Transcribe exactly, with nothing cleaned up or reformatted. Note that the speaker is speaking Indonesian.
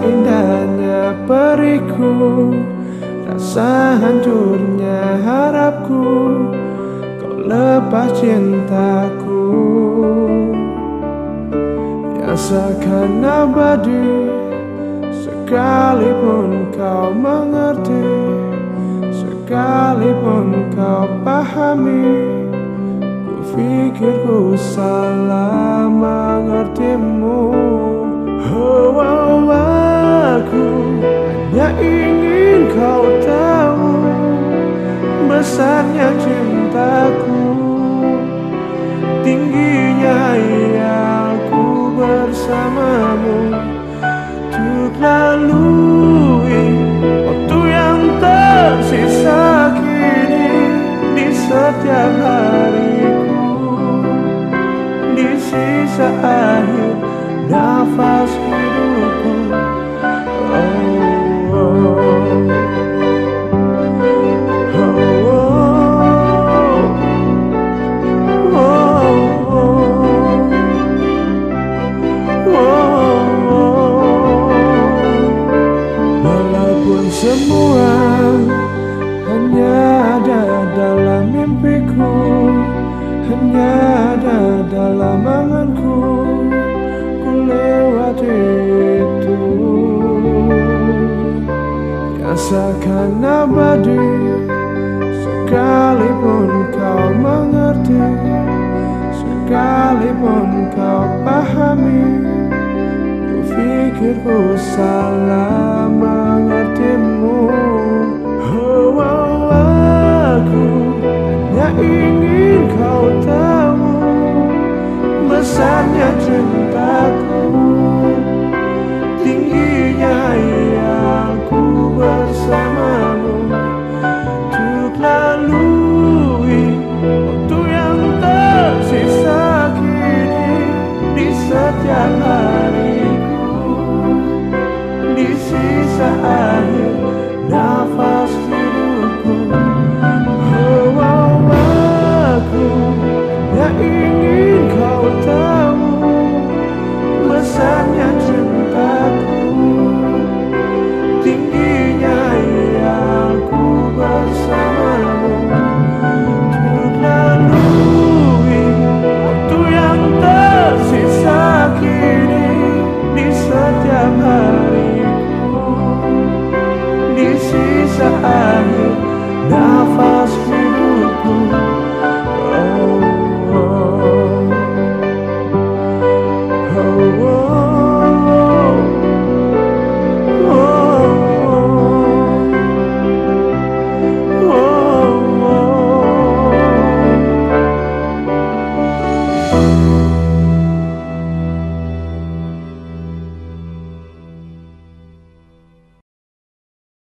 indahnya periku, rasa hancurnya harapku, kau lepas cintaku yang seakan abadi. Sekalipun kau mengerti, sekalipun kau pahami, ku pikir ku salah mengertimu. Oh, oh, aku hanya ingin kau tahu besarnya cintaku, tingginya aku bersamamu untuk lalui waktu yang tersisa kini di setiap hariku, di sisa akhir nafas hidupku. Oh, oh, oh, oh, oh, oh, oh. Walaupun semua hanya ada dalam mimpiku, hanya ada dalam anganku, ku lewati itu yang seakan abadi. Sekalipun kau mengerti, sekalipun kau pahami, ku pikir ku salah mengertimu. Oh, oh, aku hanya ingin kau tahu besarnya cinta